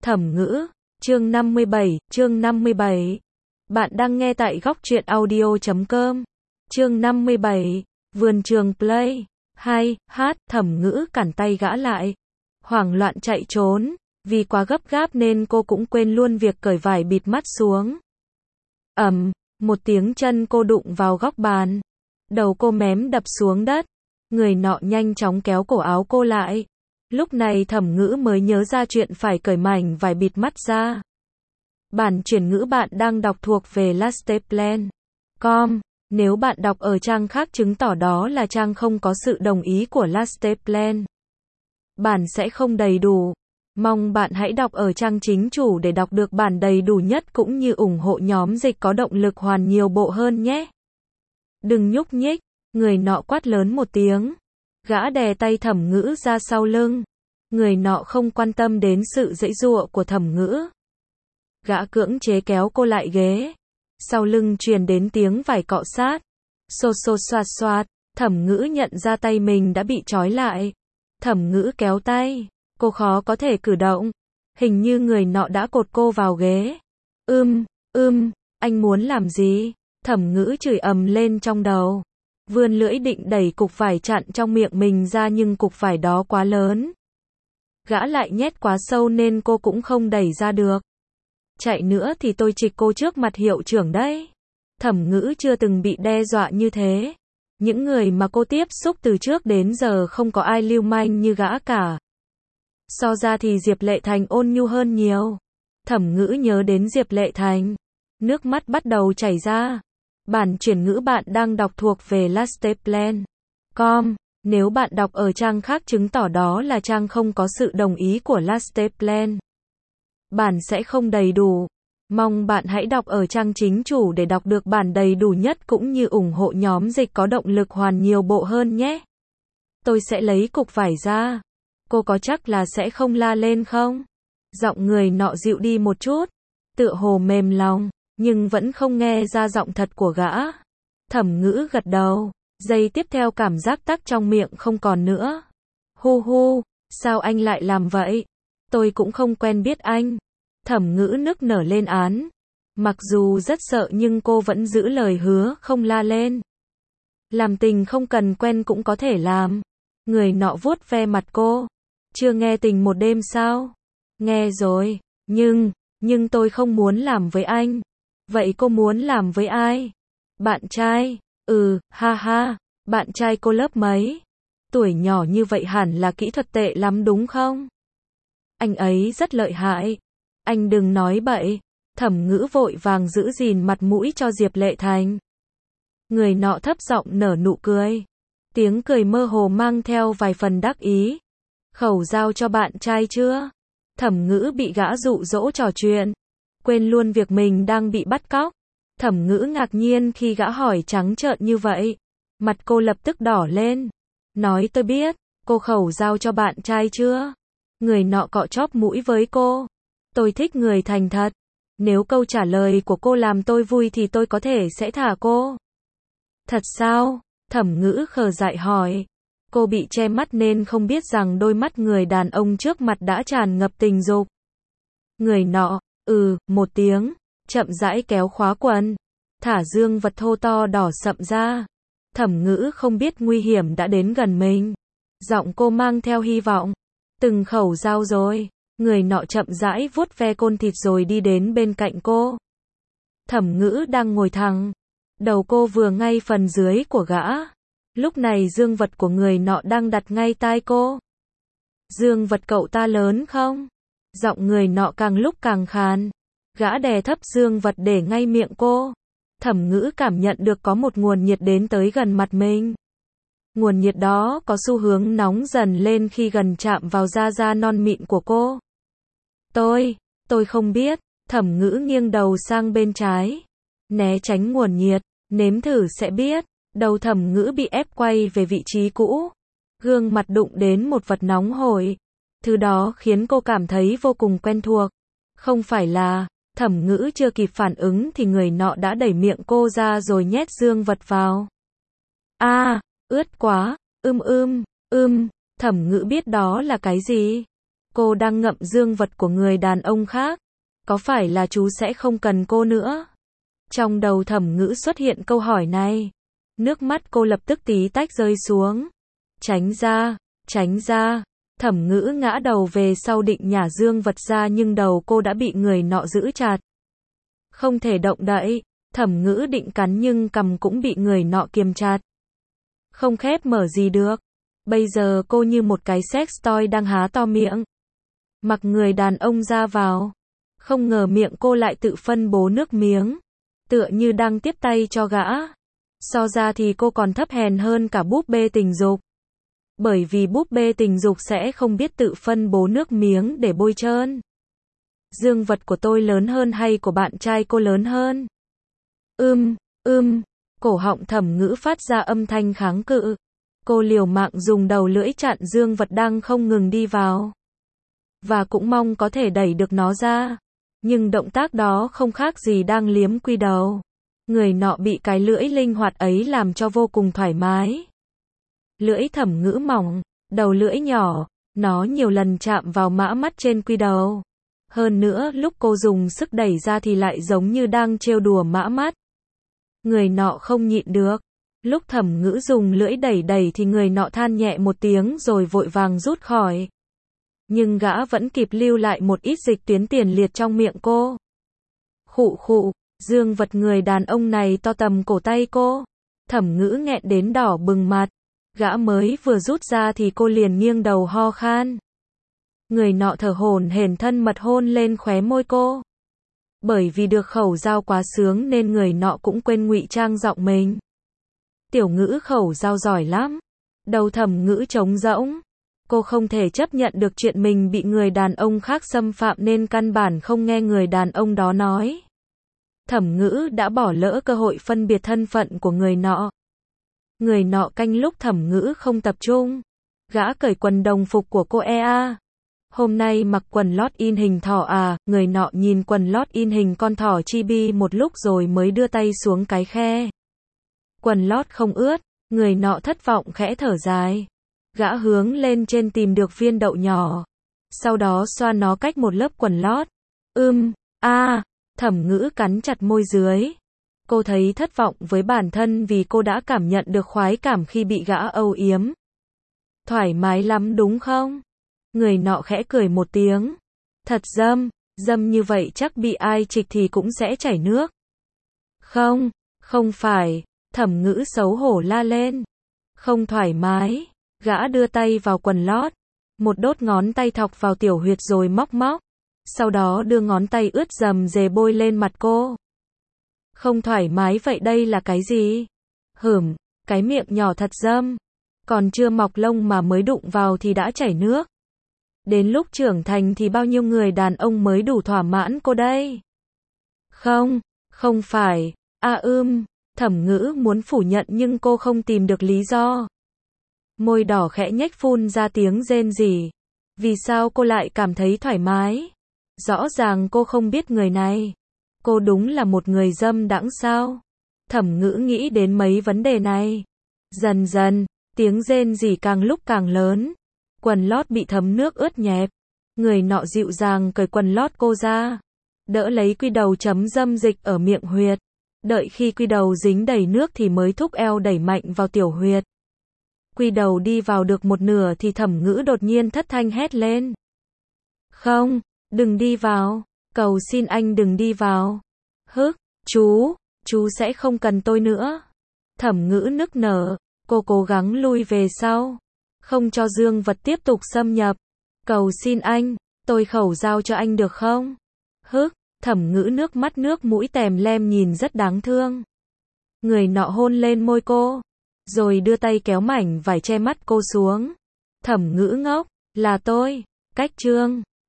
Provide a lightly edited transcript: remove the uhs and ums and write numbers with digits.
Thẩm ngữ, chương 57. Bạn đang nghe tại góc truyện audio.com. Chương 57, vườn trường play. 2, Thẩm ngữ cản tay gã lại. Hoảng loạn chạy trốn, vì quá gấp gáp nên cô cũng quên luôn việc cởi vải bịt mắt xuống. Một tiếng chân cô đụng vào góc bàn. Đầu cô mém đập xuống đất. Người nọ nhanh chóng kéo cổ áo cô lại. Lúc này Thẩm ngữ mới nhớ ra chuyện phải cởi mảnh vải bịt mắt ra. Bản chuyển ngữ bạn đang đọc thuộc về lasteplan.com. Nếu bạn đọc ở trang khác chứng tỏ đó là trang không có sự đồng ý của Lasteplan. Bản sẽ không đầy đủ. Mong bạn hãy đọc ở trang chính chủ để đọc được bản đầy đủ nhất cũng như ủng hộ nhóm dịch có động lực hoàn nhiều bộ hơn nhé. Đừng nhúc nhích, người nọ quát lớn một tiếng. Gã đè tay Thẩm ngữ ra sau lưng. Người nọ không quan tâm đến sự giãy giụa của Thẩm ngữ. Gã cưỡng chế kéo cô lại ghế. Sau lưng truyền đến tiếng vải cọ sát. Xô xô xoạt xoạt. Thẩm ngữ nhận ra tay mình đã bị trói lại. Thẩm ngữ kéo tay. Cô khó có thể cử động. Hình như người nọ đã cột cô vào ghế. Anh muốn làm gì? Thẩm ngữ chửi ầm lên trong đầu. Vươn lưỡi định đẩy cục vải chặn trong miệng mình ra nhưng cục vải đó quá lớn. Gã lại nhét quá sâu nên cô cũng không đẩy ra được. Chạy nữa thì tôi trịch cô trước mặt hiệu trưởng đấy. Thẩm ngữ chưa từng bị đe dọa như thế. Những người mà cô tiếp xúc từ trước đến giờ không có ai lưu manh như gã cả. So ra thì Diệp Lệ Thành ôn nhu hơn nhiều. Thẩm ngữ nhớ đến Diệp Lệ Thành. Nước mắt bắt đầu chảy ra. Bản chuyển ngữ bạn đang đọc thuộc về Lasteplan.com. Nếu bạn đọc ở trang khác chứng tỏ đó là trang không có sự đồng ý của Lasteplan. Bản sẽ không đầy đủ. Mong bạn hãy đọc ở trang chính chủ để đọc được bản đầy đủ nhất cũng như ủng hộ nhóm dịch có động lực hoàn nhiều bộ hơn nhé. Tôi sẽ lấy cục vải ra. Cô có chắc là sẽ không la lên không? Giọng người nọ dịu đi một chút. Tựa hồ mềm lòng, nhưng vẫn không nghe ra giọng thật của gã. Thẩm ngữ gật đầu. Giây tiếp theo cảm giác tắc trong miệng không còn nữa. Hu, sao anh lại làm vậy? Tôi cũng không quen biết anh. Thẩm ngữ nức nở lên án. Mặc dù rất sợ nhưng cô vẫn giữ lời hứa không la lên. Làm tình không cần quen cũng có thể làm. Người nọ vuốt ve mặt cô. Chưa nghe Tình Một Đêm sao? Nghe rồi. Nhưng tôi không muốn làm với anh. Vậy cô muốn làm với ai? Bạn trai. Bạn trai cô lớp mấy? Tuổi nhỏ như vậy hẳn là kỹ thuật tệ lắm đúng không? Anh ấy rất lợi hại. Anh đừng nói bậy. Thẩm ngữ vội vàng giữ gìn mặt mũi cho Diệp Lệ Thành. Người nọ thấp giọng nở nụ cười. Tiếng cười mơ hồ mang theo vài phần đắc ý. Khẩu giao cho bạn trai chưa? Thẩm ngữ bị gã dụ dỗ trò chuyện. Quên luôn việc mình đang bị bắt cóc. Thẩm ngữ ngạc nhiên khi gã hỏi trắng trợn như vậy. Mặt cô lập tức đỏ lên. Nói tôi biết, cô khẩu giao cho bạn trai chưa? Người nọ cọ chóp mũi với cô. Tôi thích người thành thật. Nếu câu trả lời của cô làm tôi vui thì tôi có thể sẽ thả cô. Thật sao? Thẩm ngữ khờ dại hỏi. Cô bị che mắt nên không biết rằng đôi mắt người đàn ông trước mặt đã tràn ngập tình dục. Người nọ, một tiếng, chậm rãi kéo khóa quần. Thả dương vật thô to đỏ sậm ra. Thẩm ngữ không biết nguy hiểm đã đến gần mình. Giọng cô mang theo hy vọng. Từng khẩu giao rồi. Người nọ chậm rãi vuốt ve côn thịt rồi đi đến bên cạnh cô. Thẩm ngữ đang ngồi thẳng. Đầu cô vừa ngay phần dưới của gã. Lúc này dương vật của người nọ đang đặt ngay tai cô. Dương vật cậu ta lớn không? Giọng người nọ càng lúc càng khàn. Gã đè thấp dương vật để ngay miệng cô. Thẩm ngữ cảm nhận được có một nguồn nhiệt đến tới gần mặt mình. Nguồn nhiệt đó có xu hướng nóng dần lên khi gần chạm vào da non mịn của cô. Tôi không biết. Thẩm ngữ nghiêng đầu sang bên trái. Né tránh nguồn nhiệt. Nếm thử sẽ biết. Đầu thẩm ngữ bị ép quay về vị trí cũ. Gương mặt đụng đến một vật nóng hổi. Thứ đó khiến cô cảm thấy vô cùng quen thuộc. Không phải là... Thẩm ngữ chưa kịp phản ứng thì người nọ đã đẩy miệng cô ra rồi nhét dương vật vào. Ướt quá. Thẩm ngữ biết đó là cái gì. Cô đang ngậm dương vật của người đàn ông khác. Có phải là chú sẽ không cần cô nữa? Trong đầu Thẩm Ngữ xuất hiện câu hỏi này. Nước mắt cô lập tức tí tách rơi xuống. Tránh ra, tránh ra. Thẩm Ngữ ngã đầu về sau định nhả dương vật ra nhưng đầu cô đã bị người nọ giữ chặt. Không thể động đậy. Thẩm Ngữ định cắn nhưng cằm cũng bị người nọ kiềm chặt. Không khép mở gì được. Bây giờ cô như một cái sex toy đang há to miệng. Mặc người đàn ông ra vào. Không ngờ miệng cô lại tự phân bố nước miếng. Tựa như đang tiếp tay cho gã. So ra thì cô còn thấp hèn hơn cả búp bê tình dục. Bởi vì búp bê tình dục sẽ không biết tự phân bố nước miếng để bôi trơn. Dương vật của tôi lớn hơn hay của bạn trai cô lớn hơn? Cổ họng Thẩm Ngữ phát ra âm thanh kháng cự. Cô liều mạng dùng đầu lưỡi chặn dương vật đang không ngừng đi vào. Và cũng mong có thể đẩy được nó ra. Nhưng động tác đó không khác gì đang liếm quy đầu. Người nọ bị cái lưỡi linh hoạt ấy làm cho vô cùng thoải mái. Lưỡi Thẩm Ngữ mỏng, đầu lưỡi nhỏ, nó nhiều lần chạm vào mã mắt trên quy đầu. Hơn nữa lúc cô dùng sức đẩy ra thì lại giống như đang trêu đùa mã mắt. Người nọ không nhịn được. Lúc Thẩm Ngữ dùng lưỡi đẩy thì người nọ than nhẹ một tiếng rồi vội vàng rút khỏi. Nhưng gã vẫn kịp lưu lại một ít dịch tuyến tiền liệt trong miệng cô. Khụ khụ, dương vật người đàn ông này to tầm cổ tay cô. Thẩm Ngữ nghẹn đến đỏ bừng mặt. Gã mới vừa rút ra thì cô liền nghiêng đầu ho khan. Người nọ thở hổn hển thân mật hôn lên khóe môi cô. Bởi vì được khẩu giao quá sướng nên người nọ cũng quên ngụy trang giọng mình. Tiểu Ngữ khẩu giao giỏi lắm. Đầu Thẩm Ngữ trống rỗng. Cô không thể chấp nhận được chuyện mình bị người đàn ông khác xâm phạm nên căn bản không nghe người đàn ông đó nói. Thẩm Ngữ đã bỏ lỡ cơ hội phân biệt thân phận của người nọ. Người nọ canh lúc Thẩm Ngữ không tập trung. Gã cởi quần đồng phục của cô à. Hôm nay mặc quần lót in hình thỏ à, người nọ nhìn quần lót in hình con thỏ chibi một lúc rồi mới đưa tay xuống cái khe. Quần lót không ướt, người nọ thất vọng khẽ thở dài. Gã hướng lên trên tìm được viên đậu nhỏ. Sau đó xoa nó cách một lớp quần lót. Thẩm Ngữ cắn chặt môi dưới. Cô thấy thất vọng với bản thân vì cô đã cảm nhận được khoái cảm khi bị gã âu yếm. Thoải mái lắm đúng không? Người nọ khẽ cười một tiếng. Thật dâm như vậy chắc bị ai trịch thì cũng sẽ chảy nước. Không phải, Thẩm Ngữ xấu hổ la lên. Không thoải mái. Gã đưa tay vào quần lót. Một đốt ngón tay thọc vào tiểu huyệt rồi móc. Sau đó đưa ngón tay ướt rầm rề bôi lên mặt cô. Không thoải mái vậy đây là cái gì? Cái miệng nhỏ thật dâm. Còn chưa mọc lông mà mới đụng vào thì đã chảy nước. Đến lúc trưởng thành thì bao nhiêu người đàn ông mới đủ thỏa mãn cô đây? Không phải. Thẩm Ngữ muốn phủ nhận nhưng cô không tìm được lý do. Môi đỏ khẽ nhếch phun ra tiếng rên rỉ. Vì sao cô lại cảm thấy thoải mái? Rõ ràng cô không biết người này. Cô đúng là một người dâm đãng sao? Thẩm Ngữ nghĩ đến mấy vấn đề này. Dần dần, tiếng rên rỉ càng lúc càng lớn. Quần lót bị thấm nước ướt nhẹp. Người nọ dịu dàng cởi quần lót cô ra. Đỡ lấy quy đầu chấm dâm dịch ở miệng huyệt. Đợi khi quy đầu dính đầy nước thì mới thúc eo đẩy mạnh vào tiểu huyệt. Quy đầu đi vào được một nửa thì Thẩm Ngữ đột nhiên thất thanh hét lên. Không, đừng đi vào. Cầu xin anh đừng đi vào. Chú sẽ không cần tôi nữa. Thẩm Ngữ nức nở. Cô cố gắng lui về sau. Không cho dương vật tiếp tục xâm nhập. Cầu xin anh, tôi khẩu giao cho anh được không? Thẩm Ngữ nước mắt nước mũi tèm lem nhìn rất đáng thương. Người nọ hôn lên môi cô. Rồi đưa tay kéo mảnh vải che mắt cô xuống. Thẩm Ngữ ngốc. Là tôi. Cách chương